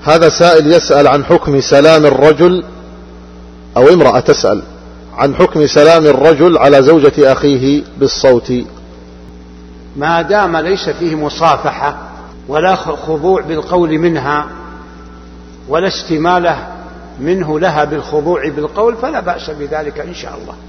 هذا سائل يسأل عن حكم سلام الرجل، أو امرأة تسأل عن حكم سلام الرجل على زوجة أخيه بالصوت. ما دام ليس فيه مصافحة ولا خضوع بالقول منها ولا استمالة منه لها بالخضوع بالقول فلا بأس بذلك إن شاء الله.